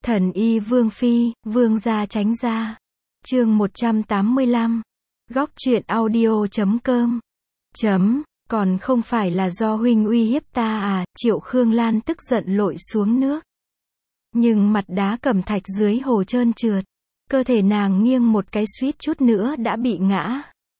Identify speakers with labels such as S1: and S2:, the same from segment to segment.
S1: Thần y Vương Phi, Vương gia tránh ra. Chương 185. Góc truyện audio.com. Còn không phải là do huynh uy hiếp ta à, Triệu Khương Lan tức giận lội xuống nước. Nhưng mặt đá cẩm thạch dưới hồ trơn trượt. Cơ thể nàng nghiêng một cái suýt chút nữa đã bị ngã.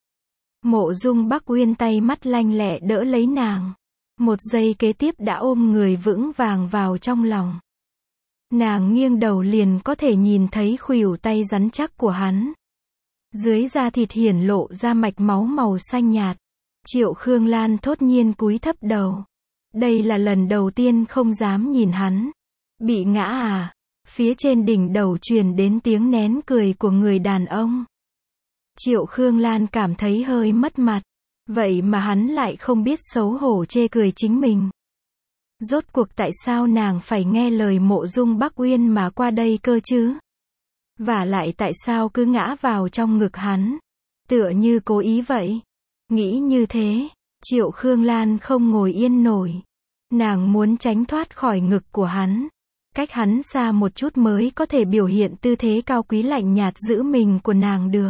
S1: Mộ Dung Bắc Uyên tay mắt lanh lẹ đỡ lấy nàng. Một giây kế tiếp đã ôm người vững vàng vào trong lòng. Nàng nghiêng đầu liền có thể nhìn thấy khuỷu tay rắn chắc của hắn. Dưới da thịt hiển lộ ra mạch máu màu xanh nhạt. Triệu Khương Lan thốt nhiên cúi thấp đầu. Đây là lần đầu tiên không dám nhìn hắn. Bị ngã à? Phía trên đỉnh đầu truyền đến tiếng nén cười của người đàn ông. Triệu Khương Lan cảm thấy hơi mất mặt. Vậy mà hắn lại không biết xấu hổ chê cười chính mình. Rốt cuộc tại sao nàng phải nghe lời Mộ Dung Bắc Uyên mà qua đây cơ chứ? Và lại tại sao cứ ngã vào trong ngực hắn? Tựa như cố ý vậy. Nghĩ như thế, Triệu Khương Lan không ngồi yên nổi. Nàng muốn tránh thoát khỏi ngực của hắn. Cách hắn xa một chút mới có thể biểu hiện tư thế cao quý lạnh nhạt giữ mình của nàng được.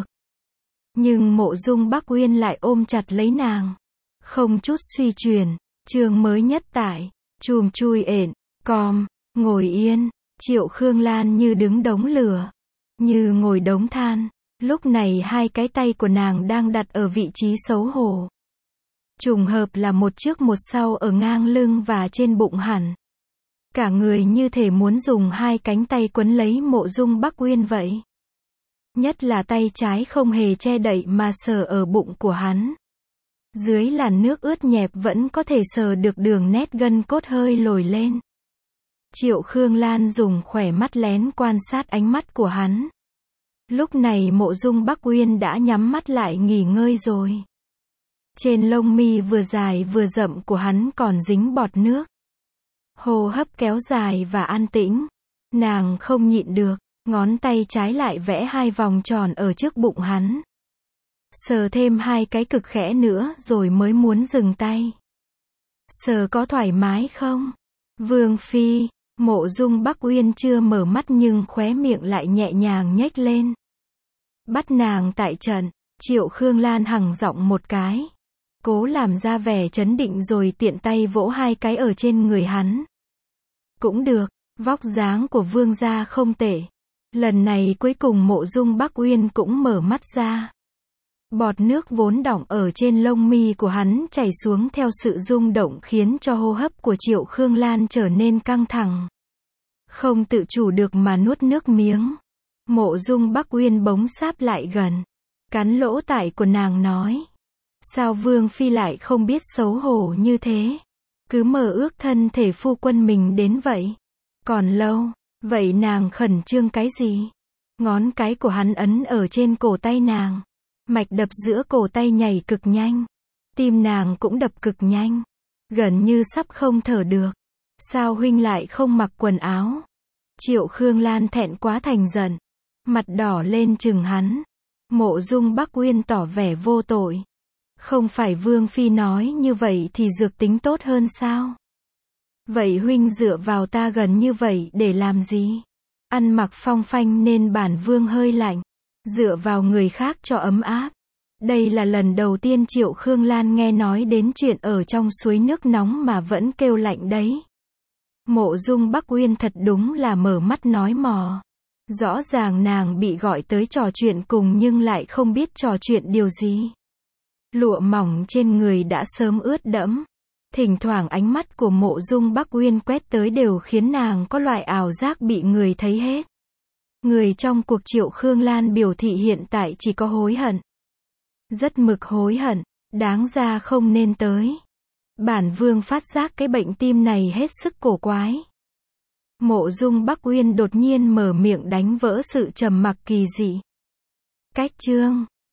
S1: Nhưng Mộ Dung Bắc Uyên lại ôm chặt lấy nàng. Không chút suy chuyển, chương mới nhất tại chùm chui ện, ngồi yên, Triệu Khương Lan như đứng đống lửa, như ngồi đống than. Lúc này hai cái tay của nàng đang đặt ở vị trí xấu hổ. Trùng hợp là một trước một sau ở ngang lưng và trên bụng hẳn. Cả người như thể muốn dùng hai cánh tay quấn lấy Mộ Dung Bắc Uyên vậy. Nhất là tay trái không hề che đậy mà sờ ở bụng của hắn. Dưới làn nước ướt nhẹp vẫn có thể sờ được đường nét gân cốt hơi lồi lên. Triệu Khương Lan dùng khỏe mắt lén quan sát ánh mắt của hắn. Lúc này Mộ Dung Bắc Uyên đã nhắm mắt lại nghỉ ngơi rồi. Trên lông mi vừa dài vừa rậm của hắn còn dính bọt nước. Hô hấp kéo dài và an tĩnh. Nàng không nhịn được, ngón tay trái lại vẽ hai vòng tròn ở trước bụng hắn. Sờ thêm hai cái cực khẽ nữa rồi mới muốn dừng tay. Sờ có thoải mái không? Vương Phi, Mộ Dung Bắc Uyên chưa mở mắt nhưng khóe miệng lại nhẹ nhàng nhếch lên. Bắt nàng tại trận, Triệu Khương Lan hằng giọng một cái. Cố làm ra vẻ trấn định rồi tiện tay vỗ hai cái ở trên người hắn. Cũng được, vóc dáng của vương gia không tệ. Lần này cuối cùng Mộ Dung Bắc Uyên cũng mở mắt ra. Bọt nước vốn đọng ở trên lông mi của hắn chảy xuống theo sự rung động khiến cho hô hấp của Triệu Khương Lan trở nên căng thẳng. Không tự chủ được mà nuốt nước miếng. Mộ Dung Bắc Uyên bỗng sáp lại gần. Cắn lỗ tai của nàng nói. Sao Vương Phi lại không biết xấu hổ như thế? Cứ mơ ước thân thể phu quân mình đến vậy. Còn lâu, vậy nàng khẩn trương cái gì? Ngón cái của hắn ấn ở trên cổ tay nàng. Mạch đập giữa cổ tay nhảy cực nhanh. Tim nàng cũng đập cực nhanh. Gần như sắp không thở được. Sao huynh lại không mặc quần áo? Triệu Khương Lan thẹn quá thành giận. Mặt đỏ lên chừng hắn. Mộ Dung Bắc Uyên tỏ vẻ vô tội. Không phải Vương Phi nói như vậy thì dược tính tốt hơn sao? Vậy huynh dựa vào ta gần như vậy để làm gì? Ăn mặc phong phanh nên bản vương hơi lạnh. Dựa vào người khác cho ấm áp. Đây là lần đầu tiên Triệu Khương Lan nghe nói đến chuyện ở trong suối nước nóng mà vẫn kêu lạnh đấy. Mộ Dung Bắc Uyên thật đúng là mở mắt nói mò. Rõ ràng nàng bị gọi tới trò chuyện cùng nhưng lại không biết trò chuyện điều gì. Lụa mỏng trên người đã sớm ướt đẫm. Thỉnh thoảng ánh mắt của Mộ Dung Bắc Uyên quét tới đều khiến nàng có loại ảo giác bị người thấy hết. Người trong cuộc Triệu Khương Lan biểu thị hiện tại chỉ có hối hận. Rất mực hối hận, đáng ra không nên tới. Bản vương phát giác cái bệnh tim này hết sức cổ quái. Mộ Dung Bắc Uyên đột nhiên mở miệng đánh vỡ sự trầm mặc kỳ dị. Cách chương